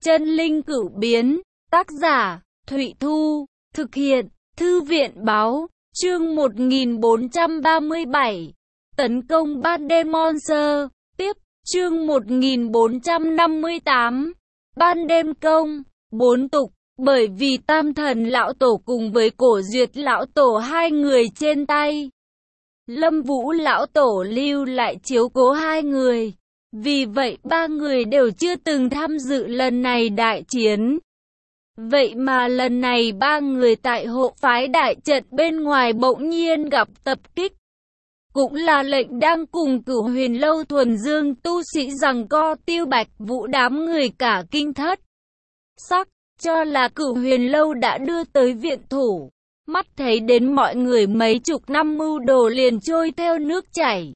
Chân linh cửu biến, tác giả, Thụy Thu, thực hiện, Thư viện báo, chương 1437, tấn công ban đêm Monster, tiếp, chương 1458, ban đêm công, 4 tục, bởi vì Tam Thần Lão Tổ cùng với Cổ Duyệt Lão Tổ hai người trên tay. Lâm Vũ Lão Tổ lưu lại chiếu cố hai người. Vì vậy ba người đều chưa từng tham dự lần này đại chiến. Vậy mà lần này ba người tại hộ phái đại trận bên ngoài bỗng nhiên gặp tập kích. Cũng là lệnh đang cùng Cửu Huyền Lâu thuần dương tu sĩ giằng co. Tiêu Bạch Vũ đám người cả kinh thất sắc, cho là Cửu Huyền Lâu đã đưa tới viện thủ. Mắt thấy đến mọi người mấy chục năm mưu đồ liền trôi theo nước chảy.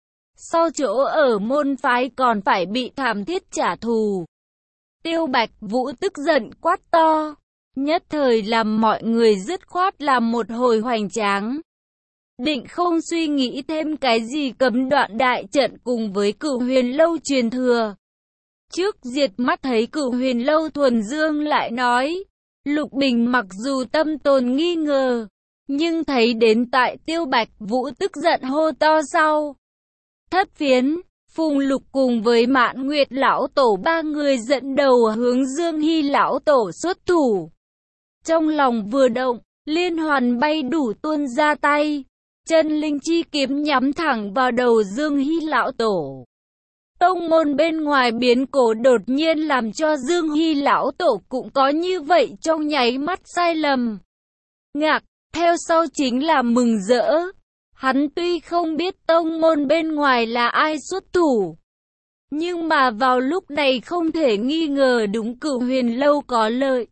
Sau chỗ ở môn phái còn phải bị thảm thiết trả thù. Tiêu Bạch Vũ tức giận quát to, nhất thời làm mọi người dứt khoát làm một hồi hoành tráng. Định không suy nghĩ thêm cái gì cấm đoạn đại trận cùng với Cửu Huyền Lâu truyền thừa. Trước diệt mắt thấy Cửu Huyền Lâu thuần dương lại nói, Lục Bình mặc dù tâm tồn nghi ngờ, nhưng thấy đến tại Tiêu Bạch Vũ tức giận hô to sau. Thất Phiến, Phùng Lục cùng với Mạn Nguyệt Lão Tổ ba người dẫn đầu hướng Dương Hy Lão Tổ xuất thủ. Trong lòng vừa động, liên hoàn bay đủ tuôn ra tay, chân linh chi kiếm nhắm thẳng vào đầu Dương Hy Lão Tổ. Tông môn bên ngoài biến cố đột nhiên làm cho Dương Hy Lão Tổ cũng có như vậy trong nháy mắt sai lầm. Ngạc, theo sau chính là mừng rỡ. Hắn tuy không biết tông môn bên ngoài là ai xuất thủ, nhưng mà vào lúc này không thể nghi ngờ đúng Cửu Huyền Lâu có lợi.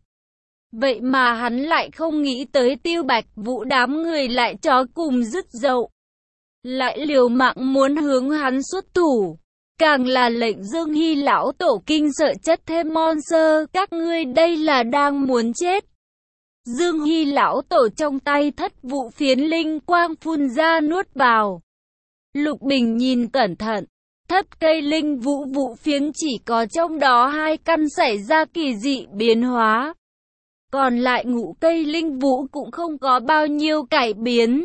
Vậy mà hắn lại không nghĩ tới Tiêu Bạch Vũ đám người lại chó cùng dứt dậu. Lại liều mạng muốn hướng hắn xuất thủ. Càng là lệnh Dương Hy Lão Tổ kinh sợ chất thêm Monster, các ngươi đây là đang muốn chết. Dương Hy Lão Tổ trong tay thất vụ phiến linh quang phun ra nuốt vào. Lục Bình nhìn cẩn thận, thất cây linh vũ vụ phiến chỉ có trong đó 2 căn xảy ra kỳ dị biến hóa. Còn lại ngũ cây linh vũ cũng không có bao nhiêu cải biến.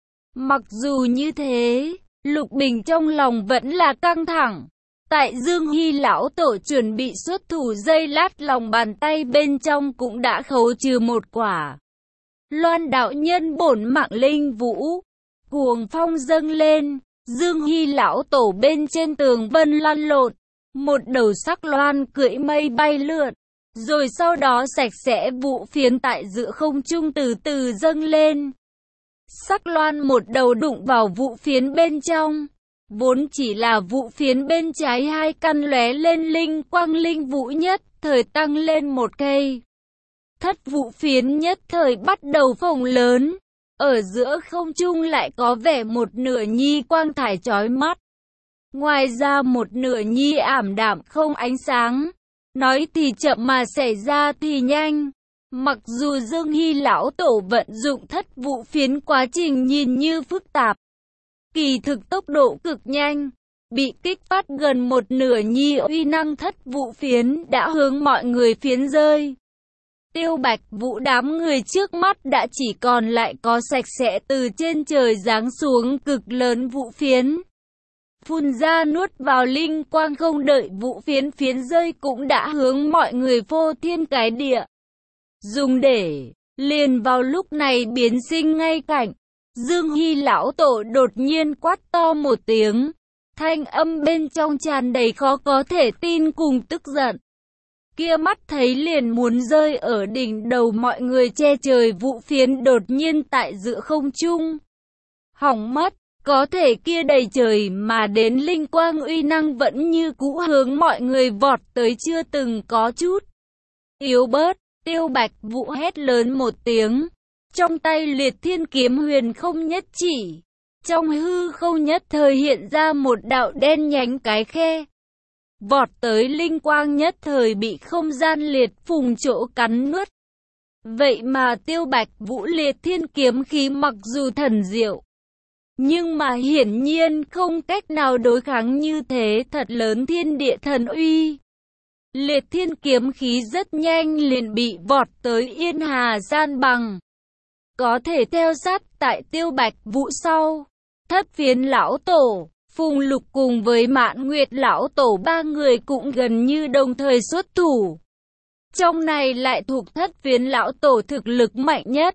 Mặc dù như thế, Lục Bình trong lòng vẫn là căng thẳng. Tại Dương Hy Lão Tổ chuẩn bị xuất thủ giây lát, lòng bàn tay bên trong cũng đã khấu trừ một quả Loan đạo nhân bổn mạng linh vũ. Cuồng phong dâng lên, Dương Hy Lão Tổ bên trên tường vân lăn lộn, một đầu sắc loan cưỡi mây bay lượn, rồi sau đó sạch sẽ vụ phiến tại giữa không trung từ từ dâng lên. Sắc loan một đầu đụng vào vụ phiến bên trong. Vốn chỉ là vụ phiến bên trái 2 căn lóe lên linh quang, linh vũ nhất thời tăng lên 1 cây. Thất vụ phiến nhất thời bắt đầu phồng lớn. Ở giữa không trung lại có vẻ một nửa nhi quang thải chói mắt. Ngoài ra một nửa nhi ảm đạm không ánh sáng. Nói thì chậm mà xảy ra thì nhanh. Mặc dù Dương Hy Lão Tổ vận dụng thất vụ phiến quá trình nhìn như phức tạp, kỳ thực tốc độ cực nhanh, bị kích phát gần một nửa nhi uy năng thất vụ phiến đã hướng mọi người phiến rơi. Tiêu Bạch Vũ đám người trước mắt đã chỉ còn lại có sạch sẽ từ trên trời giáng xuống cực lớn vụ phiến. Phun ra nuốt vào linh quang, không đợi vụ phiến phiến rơi cũng đã hướng mọi người phô thiên cái địa. Dùng để, liền vào lúc này biến sinh ngay cảnh. Dương Hy Lão Tổ đột nhiên quát to một tiếng, thanh âm bên trong tràn đầy khó có thể tin cùng tức giận. Kia mắt thấy liền muốn rơi ở đỉnh đầu mọi người che trời vụ phiến đột nhiên tại giữa không trung hỏng mất, có thể kia đầy trời mà đến linh quang uy năng vẫn như cũ hướng mọi người vọt tới, chưa từng có chút yếu bớt. Tiêu Bạch Vũ hét lớn một tiếng. Trong tay Liệt Thiên Kiếm huyền không nhất chỉ, trong hư không nhất thời hiện ra một đạo đen nhánh cái khe. Vọt tới linh quang nhất thời bị không gian liệt phùng chỗ cắn nuốt. Vậy mà Tiêu Bạch Vũ Liệt Thiên Kiếm khí mặc dù thần diệu, nhưng mà hiển nhiên không cách nào đối kháng như thế thật lớn thiên địa thần uy. Liệt thiên kiếm khí rất nhanh liền bị vọt tới Yên Hà san bằng. Có thể theo sát tại Tiêu Bạch Vũ sau. Thất Phiến lão tổ, Phùng Lục cùng với Mạn Nguyệt lão tổ ba người cũng gần như đồng thời xuất thủ. Trong này lại thuộc Thất Phiến lão tổ thực lực mạnh nhất.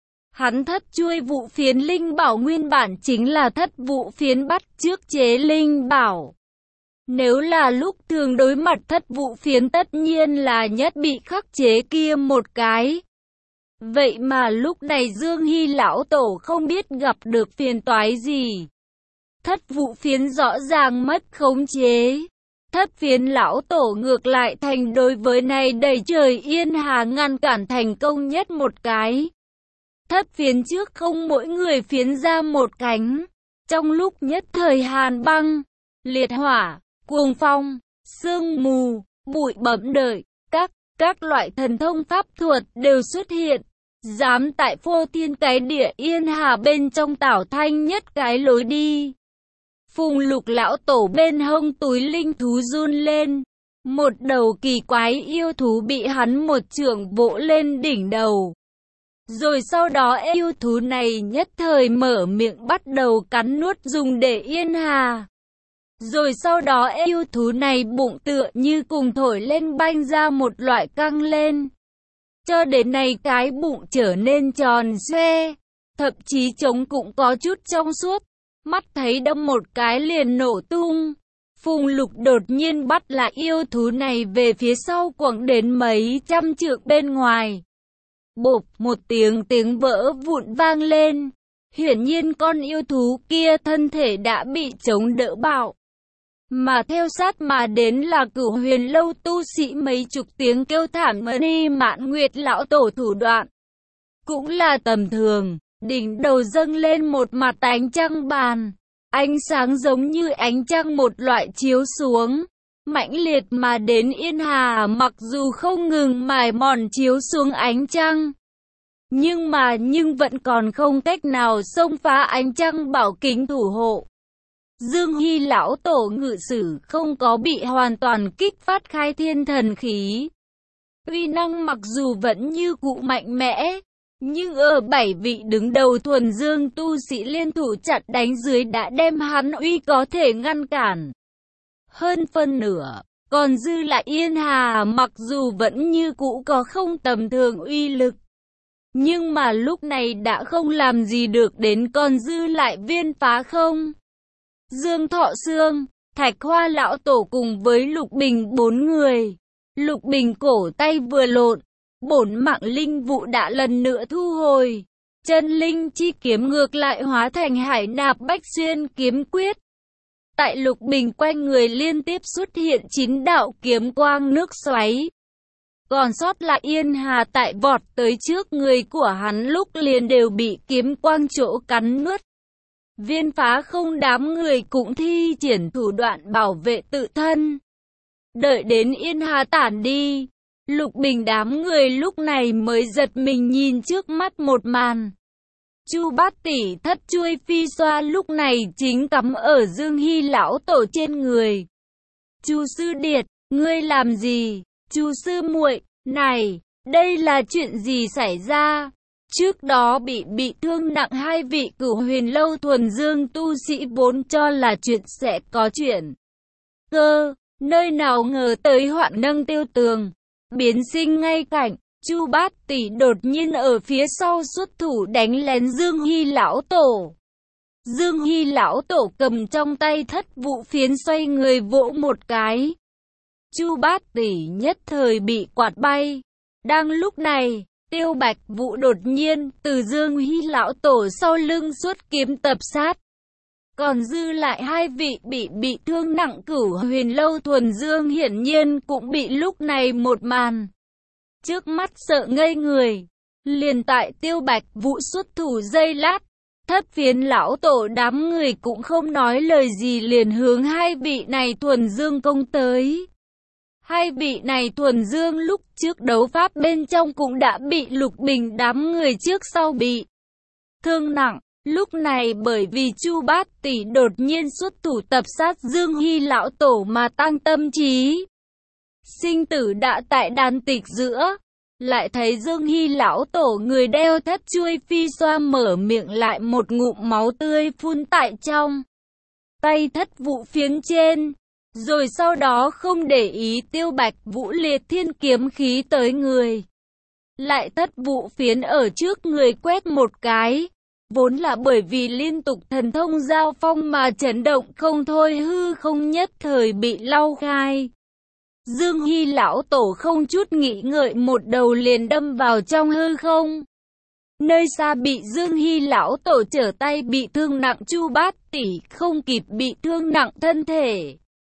Hắn thất chuôi vụ phiến linh bảo nguyên bản chính là thất vụ phiến bắt chước chế linh bảo. Nếu là lúc thường đối mặt thất vụ phiến tất nhiên là nhất bị khắc chế kia một cái. Vậy mà lúc này Dương Hy lão tổ không biết gặp được phiền toái gì. Thất vụ phiến rõ ràng mất khống chế. Thất phiến lão tổ ngược lại thành đối với này đầy trời Yên Hà ngăn cản thành công nhất một cái. Thất phiến trước không mỗi người phiến ra một cánh. Trong lúc nhất thời hàn băng, liệt hỏa, cuồng phong, sương mù, bụi bẩm đợi, các loại thần thông pháp thuật đều xuất hiện. Dám tại phô thiên cái địa Yên Hà bên trong tạo thanh nhất cái lối đi. Phùng Lục lão tổ bên hông túi linh thú run lên. Một đầu kỳ quái yêu thú bị hắn một chưởng vỗ lên đỉnh đầu. Rồi sau đó yêu thú này nhất thời mở miệng bắt đầu cắn nuốt dùng để Yên Hà. Rồi sau đó yêu thú này bụng tựa như cùng thổi lên banh ra một loại căng lên. Cho đến nay cái bụng trở nên tròn xoe, thậm chí trống cũng có chút trong suốt, mắt thấy đâm một cái liền nổ tung. Phùng Lục đột nhiên bắt lại yêu thú này về phía sau quẳng đến mấy trăm trượng bên ngoài. Bộp một tiếng vỡ vụn vang lên, hiển nhiên con yêu thú kia thân thể đã bị chống đỡ bạo. Mà theo sát mà đến là Cửu Huyền lâu tu sĩ mấy chục tiếng kêu thảm Ni Mạn Nguyệt lão tổ thủ đoạn. Cũng là tầm thường, đỉnh đầu dâng lên một mặt ánh trăng bàn. Ánh sáng giống như ánh trăng một loại chiếu xuống. Mãnh liệt mà đến Yên Hà mặc dù không ngừng mài mòn chiếu xuống ánh trăng. Nhưng vẫn còn không cách nào xông phá ánh trăng bảo kính thủ hộ. Dương Hy lão tổ ngự sử không có bị hoàn toàn kích phát khai thiên thần khí. Uy năng mặc dù vẫn như cũ mạnh mẽ, nhưng ở 7 vị đứng đầu thuần dương tu sĩ liên thủ chặt đánh dưới đã đem hắn uy có thể ngăn cản. Hơn phân nửa, còn dư lại Yên Hà mặc dù vẫn như cũ có không tầm thường uy lực. Nhưng mà lúc này đã không làm gì được đến còn dư lại Viên Phá Không, Dương Thọ Sương, Thạch Hoa lão tổ cùng với Lục Bình 4 người. Lục Bình cổ tay vừa lộn, bổn mạng linh vụ đã lần nữa thu hồi. Chân linh chi kiếm ngược lại hóa thành Hải Nạp Bách Xuyên kiếm quyết. Tại Lục Bình quanh người liên tiếp xuất hiện 9 đạo kiếm quang nước xoáy. Còn sót lại Yên Hà tại vọt tới trước người của hắn lúc liền đều bị kiếm quang chỗ cắn nuốt. Viên Phá Không đám người cũng thi triển thủ đoạn bảo vệ tự thân. Đợi đến Yên Hà tản đi, Lục Bình đám người lúc này mới giật mình nhìn trước mắt một màn. Chu Bát Tỷ thất chuôi phi xoa lúc này chính cắm ở Dương Hy lão tổ trên người. Chu Sư Điệt, ngươi làm gì? Chu Sư muội, này, đây là chuyện gì xảy ra? Trước đó bị thương nặng 2 vị Cửu Huyền lâu thuần dương tu sĩ vốn cho là chuyện sẽ có chuyện cơ, nơi nào ngờ tới hoạn nâng tiêu tường, biến sinh ngay cảnh. Chu Bát Tỷ đột nhiên ở phía sau xuất thủ đánh lén Dương Hy lão tổ. Dương Hy lão tổ cầm trong tay thất vụ phiến xoay người vỗ một cái. Chu Bát Tỷ nhất thời bị quạt bay. Đang lúc này, Tiêu Bạch Vũ đột nhiên từ Dương Hy lão tổ sau lưng xuất kiếm tập sát. Còn dư lại 2 vị bị thương nặng Cửu Huyền lâu thuần dương hiển nhiên cũng bị lúc này một màn trước mắt sợ ngây người. Liền tại Tiêu Bạch Vũ xuất thủ giây lát, Thất Phiến lão tổ đám người cũng không nói lời gì liền hướng 2 vị này thuần dương công tới. 2 vị này thuần dương lúc trước đấu pháp bên trong cũng đã bị Lục Bình đám người trước sau bị thương nặng. Lúc này bởi vì Chu Bát Tỷ đột nhiên xuất thủ tập sát Dương Hy lão tổ mà tăng tâm trí. Sinh tử đã tại đàn tịch giữa. Lại thấy Dương Hy lão tổ người đeo thất chuôi phi xoa mở miệng lại một ngụm máu tươi phun tại trong tay thất vụ phiến trên. Rồi sau đó không để ý Tiêu Bạch Vũ liệt thiên kiếm khí tới người. Lại thất vụ phiến ở trước người quét một cái. Vốn là bởi vì liên tục thần thông giao phong mà chấn động không thôi, hư không nhất thời bị lau khai. Dương Hy lão tổ không chút nghĩ ngợi một đầu liền đâm vào trong hư không. Nơi xa bị Dương Hy lão tổ trở tay bị thương nặng, Chu Bát Tỷ không kịp bị thương nặng thân thể.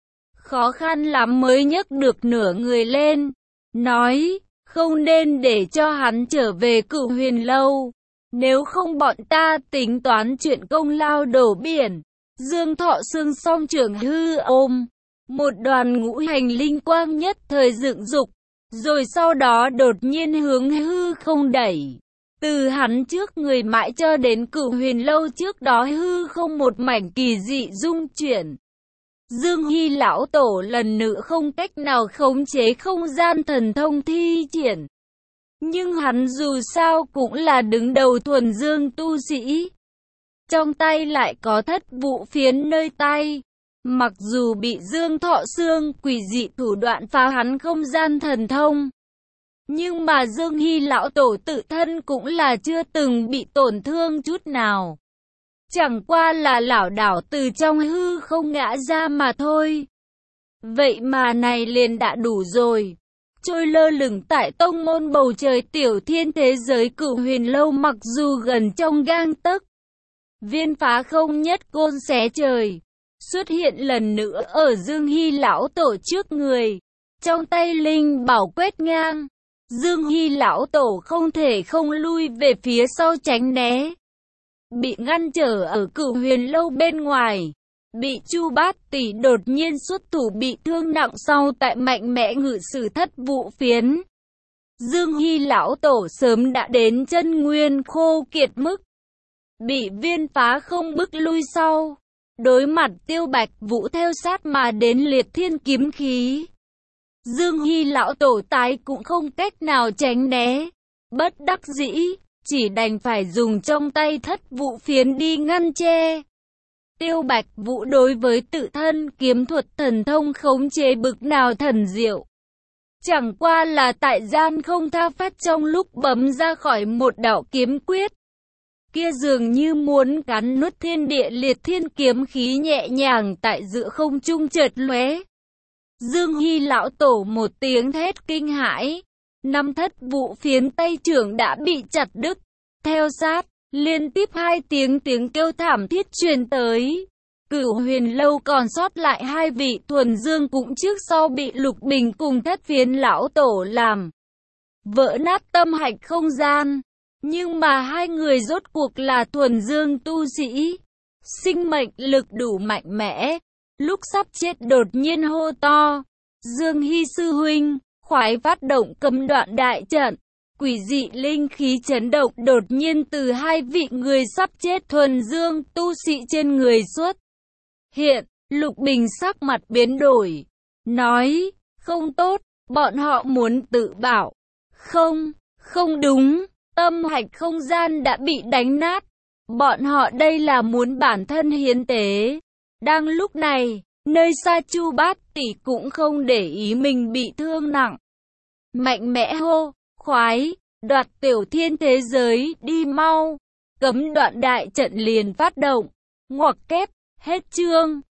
Khó khăn lắm mới nhấc được nửa người lên. Nói, không nên để cho hắn trở về Cửu Huyền Lâu. Nếu không bọn ta tính toán chuyện công lao đổ biển. Dương Thọ Sương song trưởng hư ôm. Một đoàn ngũ hành linh quang nhất thời dựng dục. Rồi sau đó đột nhiên hướng hư không đẩy. Từ hắn trước người mãi cho đến Cửu Huyền Lâu trước đó hư không một mảnh kỳ dị dung chuyển. Dương Hy lão tổ lần nữa không cách nào khống chế không gian thần thông thi triển. Nhưng hắn dù sao cũng là đứng đầu thuần dương tu sĩ. Trong tay lại có thất vụ phiến nơi tay. Mặc dù bị Dương Thọ Sương quỷ dị thủ đoạn phá hắn không gian thần thông. Nhưng mà Dương Hy lão tổ tự thân cũng là chưa từng bị tổn thương chút nào. Chẳng qua là lảo đảo từ trong hư không ngã ra mà thôi. Vậy mà này liền đã đủ rồi. Trôi lơ lửng tại tông môn bầu trời tiểu thiên thế giới Cửu Huyền Lâu, mặc dù gần trong gang tấc. Viên phá không nhất côn xé trời. Xuất hiện lần nữa ở Dương Hy lão tổ trước người. Trong tay linh bảo quét ngang. Dương Hy lão tổ không thể không lui về phía sau tránh né. Bị ngăn trở ở Cửu Huyền Lâu bên ngoài. Bị Chu Bát Tỷ đột nhiên xuất thủ bị thương nặng sau tại mạnh mẽ ngự sử thất vụ phiến. Dương Hy lão tổ sớm đã đến chân nguyên khô kiệt mức. Bị viên phá không bức lui sau. Đối mặt Tiêu Bạch Vũ theo sát mà đến liệt thiên kiếm khí. Dương Hy lão tổ tái cũng không cách nào tránh né. Bất đắc dĩ, chỉ đành phải dùng trong tay thất vụ phiến đi ngăn che. Tiêu Bạch Vũ đối với tự thân kiếm thuật thần thông khống chế bực nào thần diệu. Chẳng qua là tại gian không tha phát trong lúc bấm ra khỏi một đạo kiếm quyết. Kia dường như muốn cắn nuốt thiên địa liệt thiên kiếm khí nhẹ nhàng tại giữa không trung chợt lóe. Dương Hy lão tổ một tiếng thét kinh hãi. Năm thất vụ phiến tay trưởng đã bị chặt đứt. Theo sát, liên tiếp hai tiếng kêu thảm thiết truyền tới. Cửu Huyền Lâu còn sót lại hai vị thuần dương cũng trước sau bị Lục Bình cùng Thất Phiến lão tổ làm vỡ nát tâm hạch không gian. Nhưng mà hai người rốt cuộc là thuần dương tu sĩ, sinh mệnh lực đủ mạnh mẽ. Lúc sắp chết đột nhiên hô to, Dương Hy sư huynh, khoái phát động cấm đoạn đại trận. Quỷ dị linh khí chấn động đột nhiên từ hai vị người sắp chết thuần dương tu sĩ trên người xuất hiện. Lục Bình sắc mặt biến đổi, nói, không tốt, bọn họ muốn tự bảo. Không đúng, tâm hạch không gian đã bị đánh nát. Bọn họ đây là muốn bản thân hiến tế. Đang lúc này, nơi xa Chu Bát Tỷ cũng không để ý mình bị thương nặng. Mạnh mẽ hô, khoái, đoạt tiểu thiên thế giới, đi mau. Cấm đoạn đại trận liền phát động. Ngoặc kép, hết chương.